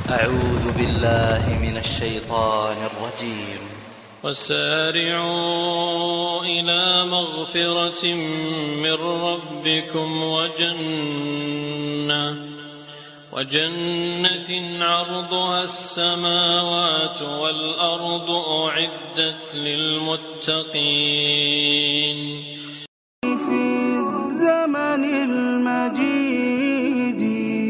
أعوذ بالله من الشيطان الرجيم. وسارعوا إلى مغفرة من ربكم وجنة عرضها السماوات والأرض أعدت للمتقين. في الزمن المجيد.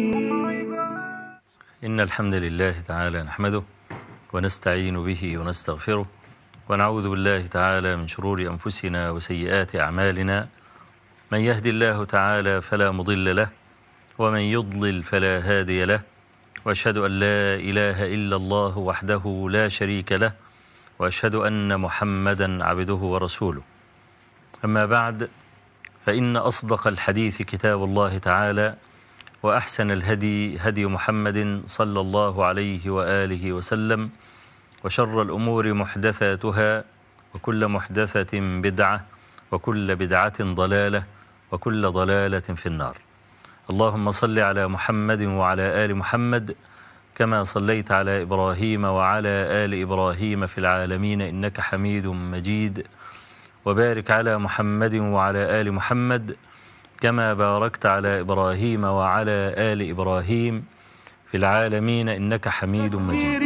إن الحمد لله تعالى نحمده ونستعين به ونستغفره ونعوذ بالله تعالى من شرور أنفسنا وسيئات أعمالنا. من يهدي الله تعالى فلا مضل له ومن يضلل فلا هادي له، وأشهد أن لا إله إلا الله وحده لا شريك له، وأشهد أن محمدا عبده ورسوله. أما بعد، فإن أصدق الحديث كتاب الله تعالى، وأحسن الهدي هدي محمد صلى الله عليه وآله وسلم، وشر الأمور محدثاتها، وكل محدثة بدعة، وكل بدعة ضلالة، وكل ضلالة في النار. اللهم صل على محمد وعلى آل محمد كما صليت على إبراهيم وعلى آل إبراهيم في العالمين إنك حميد مجيد، وبارك على محمد وعلى آل محمد كما باركت على إبراهيم وعلى آل إبراهيم في العالمين إنك حميد مجيد.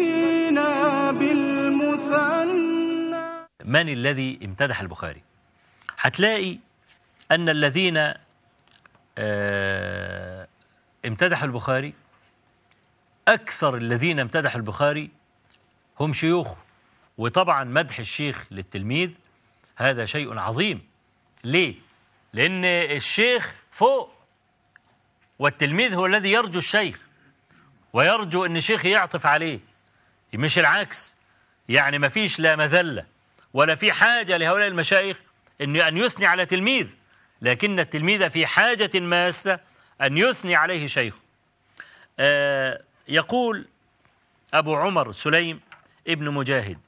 من الذي امتدح البخاري؟ هتلاقي أن الذين امتدحوا البخاري، أكثر الذين امتدحوا البخاري هم شيوخه. وطبعا مدح الشيخ للتلميذ هذا شيء عظيم. ليه؟ لأن الشيخ فوق، والتلميذ هو الذي يرجو الشيخ ويرجو أن الشيخ يعطف عليه، مش العكس. يعني ما فيش لا مذلة ولا في حاجة لهؤلاء المشايخ أن يثني على تلميذ، لكن التلميذ في حاجة ماسة أن يثني عليه شيخه. يقول أبو عمر سليم ابن مجاهد: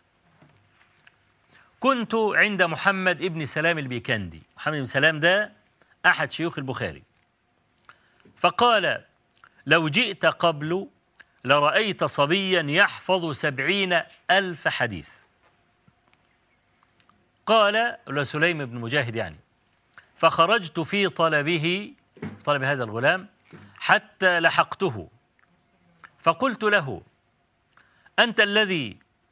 كنت عند محمد ابن سلام البيكندي. محمد بن سلام ده أحد شيوخ البخاري. فقال: لو جئت قبل لرأيت صبيا يحفظ 70,000 حديث. قال سليم بن مجاهد يعني: فخرجت في طلب هذا الغلام حتى لحقته، فقلت له: أنت الذي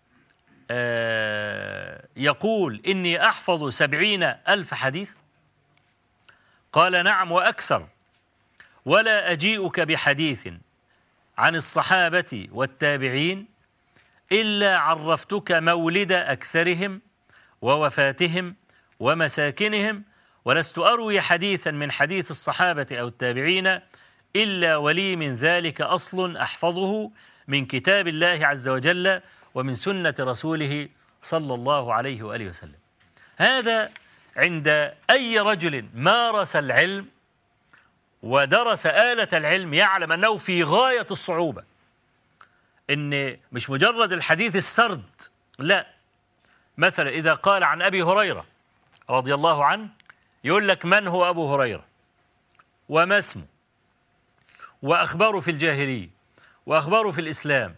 يقول إني أحفظ 70,000 حديث؟ قال: نعم وأكثر، ولا أجيئك بحديث عن الصحابة والتابعين إلا عرفتك مولد أكثرهم ووفاتهم ومساكنهم، ولست أروي حديثا من حديث الصحابة أو التابعين إلا ولي من ذلك أصل أحفظه من كتاب الله عز وجل ومن سنة رسوله صلى الله عليه وآله وسلم. هذا عند أي رجل مارس العلم ودرس آلة العلم يعلم أنه في غاية الصعوبة، إن مش مجرد الحديث السرد، لا. مثلا إذا قال عن أبي هريرة رضي الله عنه، يقول لك من هو أبو هريرة وما اسمه وأخباره في الجاهلية وأخباره في الإسلام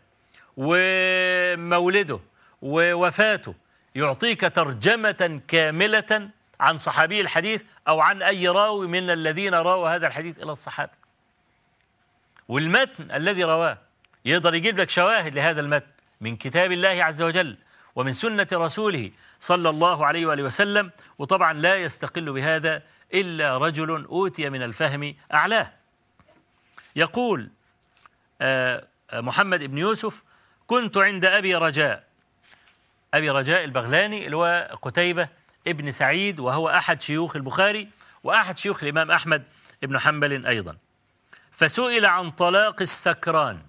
ومولده ووفاته، يعطيك ترجمة كاملة عن صحابي الحديث أو عن أي راوي من الذين راوا هذا الحديث إلى الصحابة، والمتن الذي رواه يقدر يجيب لك شواهد لهذا المتن من كتاب الله عز وجل ومن سنة رسوله صلى الله عليه وآله وسلم. وطبعا لا يستقل بهذا إلا رجل أوتي من الفهم أعلاه. يقول محمد بن يوسف: كنت عند أبي رجاء البغلاني اللي هو قتيبة ابن سعيد، وهو أحد شيوخ البخاري وأحد شيوخ الإمام أحمد بن حنبل أيضا. فسئل عن طلاق السكران،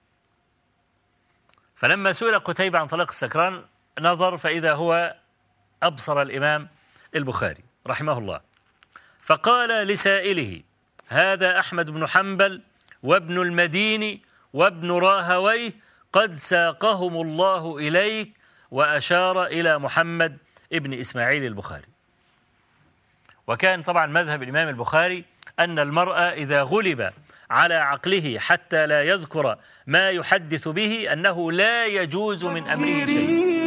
فلما سئل قتيبة عن طلاق السكران نظر فإذا هو أبصر الإمام البخاري رحمه الله، فقال لسائله: هذا أحمد بن حنبل وابن المديني وابن راهويه قد ساقهم الله إليك، وأشار إلى محمد ابن إسماعيل البخاري. وكان طبعا مذهب الإمام البخاري أن المرأة إذا غلب على عقله حتى لا يذكر ما يحدث به أنه لا يجوز من أمره شيء.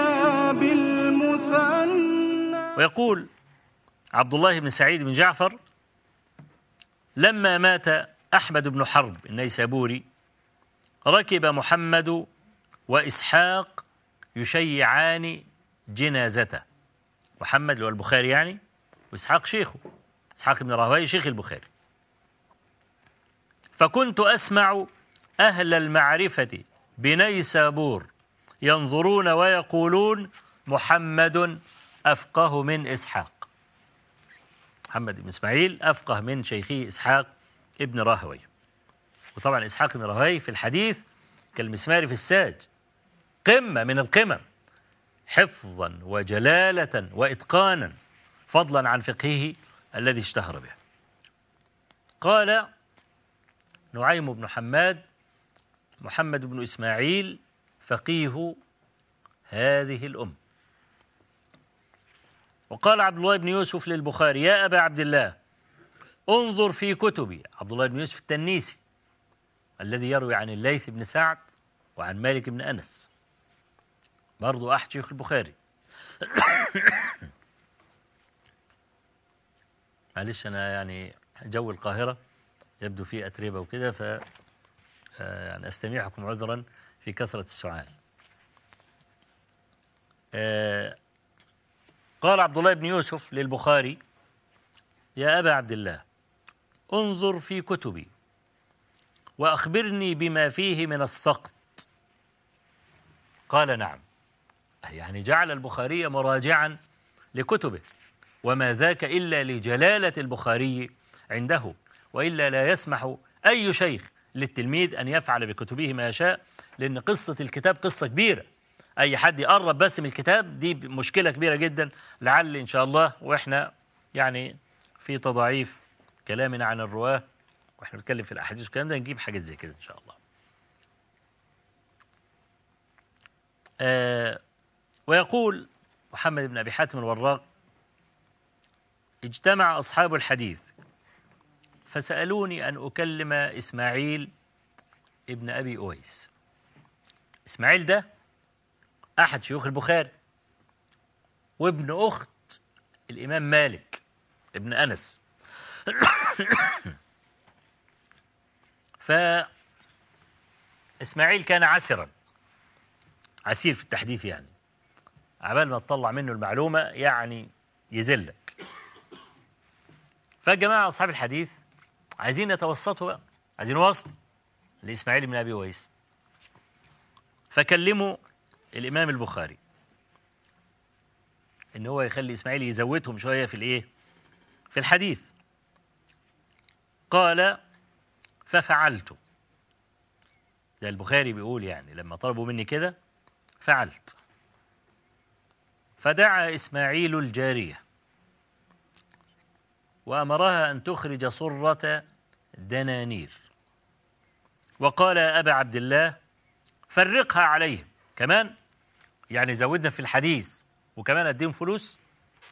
ويقول عبد الله بن سعيد بن جعفر: لما مات أحمد بن حرب النيسابوري ركب محمد وإسحاق يشيعان جنازته. محمد اللي هو البخاري يعني، وإسحاق شيخه، إسحاق بن راهويه شيخ البخاري. فكنت أسمع أهل المعرفة بنيسابور ينظرون ويقولون: محمد أفقه من إسحاق. محمد بن إسماعيل أفقه من شيخه إسحاق ابن راهويه. وطبعا إسحاق بن راهويه في الحديث كالمسمار في الساج، قمة من القمم حفظا وجلالة وإتقانا، فضلا عن فقهه الذي اشتهر به. قال نعيم بن حماد: محمد بن إسماعيل فقيه هذه الأمة. وقال عبد الله بن يوسف للبخاري: يا أبا عبد الله انظر في كتبي. عبد الله بن يوسف التنيسي الذي يروي عن الليث بن سعد وعن مالك بن أنس، برضو أحد شيخ البخاري. معلش أنا يعني جو القاهرة يبدو فيه أتربة وكده، ف يعني أستميحكم عذرا في كثرة السؤال. قال عبد الله بن يوسف للبخاري: يا أبا عبد الله انظر في كتبي وأخبرني بما فيه من السقط. قال: نعم. يعني جعل البخاري مراجعا لكتبه، وما ذاك إلا لجلالة البخاري عنده، وإلا لا يسمح أي شيخ للتلميذ أن يفعل بكتبه ما يشاء، لأن قصة الكتاب قصة كبيرة. أي حد يقرب بس من الكتاب دي مشكلة كبيرة جدا. لعل إن شاء الله وإحنا يعني في تضاعيف كلامنا عن الرواة وإحنا بنتكلم في الأحاديث والكلام ده نجيب حاجات زي كده إن شاء الله. ويقول محمد بن أبي حاتم الوراق: اجتمع أصحاب الحديث فسألوني أن أكلم إسماعيل ابن أبي أويس. إسماعيل ده أحد شيوخ البخاري وابن أخت الإمام مالك ابن أنس. فإسماعيل كان عسرا، عسير في التحديث، يعني عبال ما تطلع منه المعلومة يعني يذلك. فجماعة أصحاب الحديث عايزين يتوسطوا بقى، عايزين وسط لإسماعيل بن أبي أويس. فكلموا الإمام البخاري إن هو يخلي إسماعيل يزودهم شوية في الإيه؟ في الحديث. قال: ففعلت. ده البخاري بيقول يعني لما طلبوا مني كده فعلت. فدعا إسماعيل الجارية وأمرها أن تخرج صرة دنانير، وقال: يا أبا عبد الله فرقها عليهم كمان، يعني زودنا في الحديث وكمان أديهم فلوس.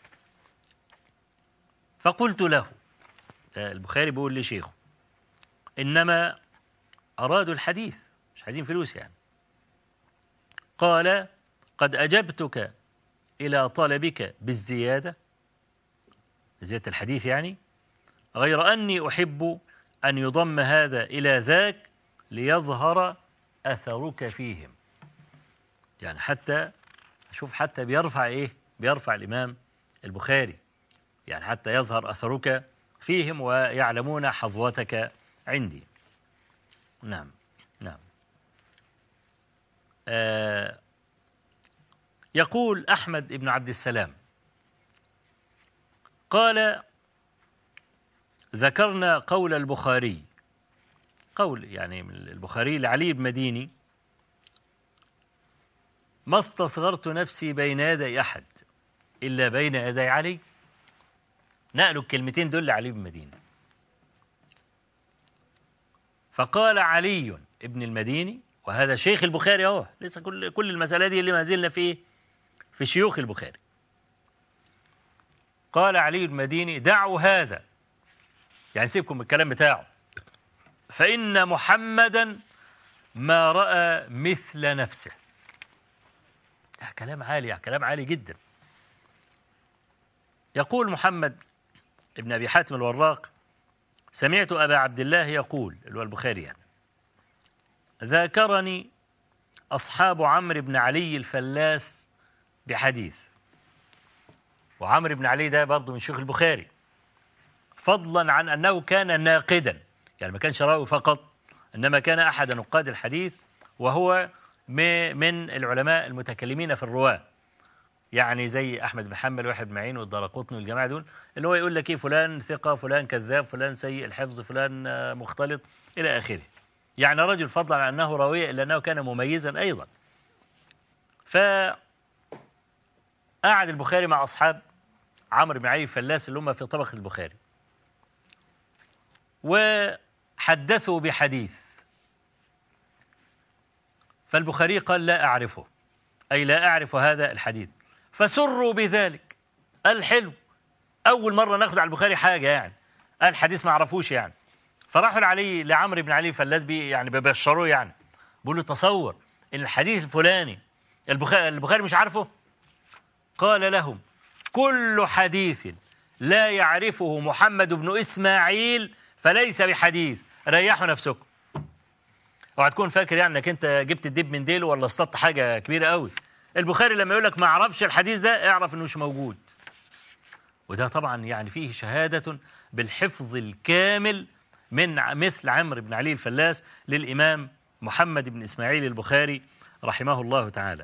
فقلت له، البخاري بيقول لشيخه: إنما أرادوا الحديث مش عايزين فلوس يعني. قال: قد أجبتك إلى طلبك بالزيادة، زيادة الحديث يعني، غير أني أحب أن يضم هذا إلى ذاك ليظهر أثرك فيهم. يعني حتى شوف، حتى بيرفع إيه؟ بيرفع الإمام البخاري، يعني حتى يظهر أثرك فيهم ويعلمون حظوتك عندي. نعم نعم. يقول أحمد بن عبد السلام قال: ذكرنا قول البخاري، قول يعني من البخاري لعلي بن مديني: ما استصغرت نفسي بين يدي أحد إلا بين يدي علي. نقلوا الكلمتين دول لعلي بن مديني. فقال علي ابن المديني، وهذا شيخ البخاري اهو، لسه كل المسألة دي اللي ما زلنا في شيوخ البخاري. قال علي المديني: دعوا هذا، يعني سيبكم من الكلام بتاعه، فإن محمدا ما رأى مثل نفسه. كلام عالي، كلام عالي جدا. يقول محمد ابن أبي حاتم الوراق: سمعت أبا عبد الله يقول، اللي هو البخاري يعني: ذاكرني أصحاب عمرو بن علي الفلاس بحديث. وعمرو بن علي ده برضه من شيوخ البخاري، فضلا عن أنه كان ناقدا، يعني ما كانش راوي فقط، إنما كان أحد نقاد الحديث، وهو من العلماء المتكلمين في الرواة، يعني زي أحمد بن حنبل ويحيى بن معين والدارقطني والجماعة دول، اللي هو يقول لك إيه، فلان ثقة، فلان كذاب، فلان سيء الحفظ، فلان مختلط إلى آخره. يعني رجل فضلا عن أنه راوي إلا أنه كان مميزا أيضا. فقعد البخاري مع أصحاب عمرو بن علي الفلاس اللي هم في طبق البخاري، وحدثوا بحديث، فالبخاري قال: لا أعرفه، أي لا أعرف هذا الحديث. فسروا بذلك، قال: حلو، أول مرة ناخد على البخاري حاجة يعني، قال حديث ما عرفوش يعني. فراحوا لعمرو بن علي الفلاس يعني ببشروه، يعني بيقولوا: تصور إن الحديث الفلاني البخاري مش عارفه. قال لهم: كل حديث لا يعرفه محمد بن إسماعيل فليس بحديث، ريحوا نفسكم. اوعى تكون فاكر يعني انك انت جبت الدب من ديله ولا اصطدت حاجه كبيره قوي. البخاري لما يقول لك ما اعرفش الحديث ده، اعرف انه مش موجود. وده طبعا يعني فيه شهاده بالحفظ الكامل من مثل عمرو بن علي الفلاس للامام محمد بن اسماعيل البخاري رحمه الله تعالى.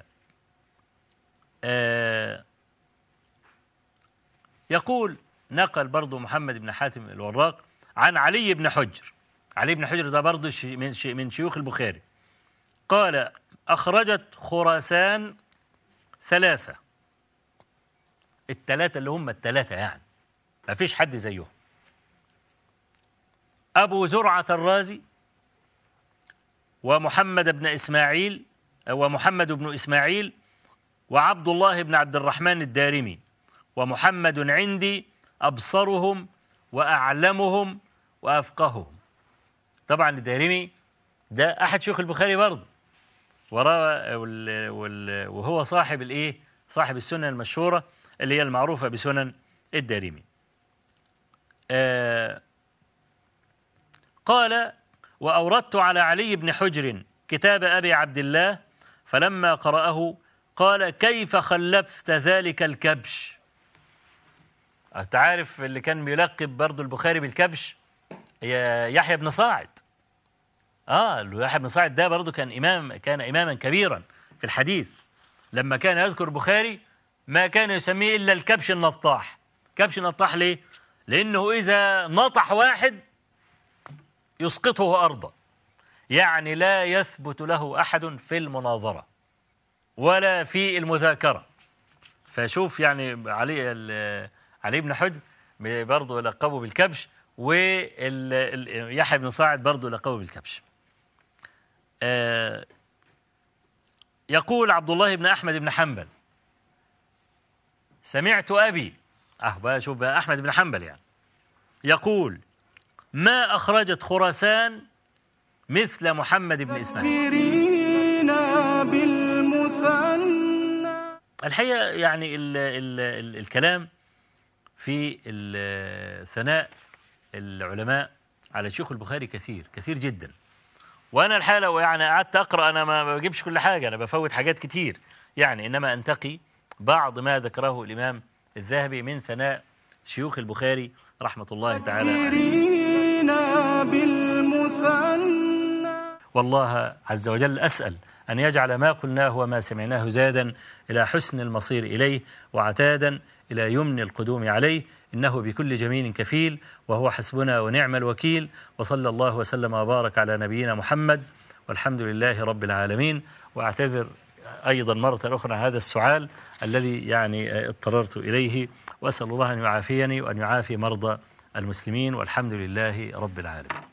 يقول: نقل برضو محمد بن حاتم الوراق عن علي بن حجر. علي بن حجر ده برضو من شيوخ البخاري. قال: أخرجت خراسان 3، الثلاثة اللي هم الثلاثة يعني ما فيش حد زيهم: أبو زرعة الرازي، ومحمد بن إسماعيل، وعبد الله بن عبد الرحمن الدارمي، ومحمد عندي أبصرهم وأعلمهم وأفقههم. طبعا الدارمي ده أحد شيوخ البخاري برضه، وهو صاحب صاحب السنن المشهورة اللي هي المعروفة بسنن الدارمي. قال: وأوردت على علي بن حجر كتاب أبي عبد الله، فلما قرأه قال: كيف خلفت ذلك الكبش؟ أنت عارف اللي كان بيلقب برضه البخاري بالكبش؟ يحيى بن صاعد. يحيى بن صاعد ده برضه كان إماما كبيرا في الحديث. لما كان يذكر البخاري ما كان يسميه إلا الكبش النطاح. كبش النطاح ليه؟ لأنه إذا نطح واحد يسقطه أرضا، يعني لا يثبت له أحد في المناظرة ولا في المذاكرة. فشوف يعني علي بن حجر برضه لقبه بالكبش، ويحيى بن صاعد برضه لقبه بالكبش. يقول عبد الله بن أحمد بن حنبل: سمعت أبي، بقى شوف بقى أحمد بن حنبل يعني، يقول: ما أخرجت خراسان مثل محمد بن إسماعيل. الحقيقة يعني الكلام في ثناء العلماء على شيوخ البخاري كثير جدا. وأنا الحقيقة لو يعني قعدت أقرأ أنا ما بجيبش كل حاجة، أنا بفوت حاجات كتير يعني، إنما أنتقي بعض ما ذكره الإمام الذهبي من ثناء شيوخ البخاري رحمة الله تعالى عليه. والله عز وجل أسأل أن يجعل ما قلناه وما سمعناه زادا إلى حسن المصير إليه، وعتادا إلى يمن القدوم عليه، إنه بكل جميل كفيل، وهو حسبنا ونعم الوكيل. وصلى الله وسلم وبارك على نبينا محمد، والحمد لله رب العالمين. وأعتذر أيضا مرة أخرى هذا السؤال الذي يعني اضطررت إليه، وأسأل الله أن يعافيني وأن يعافي مرضى المسلمين، والحمد لله رب العالمين.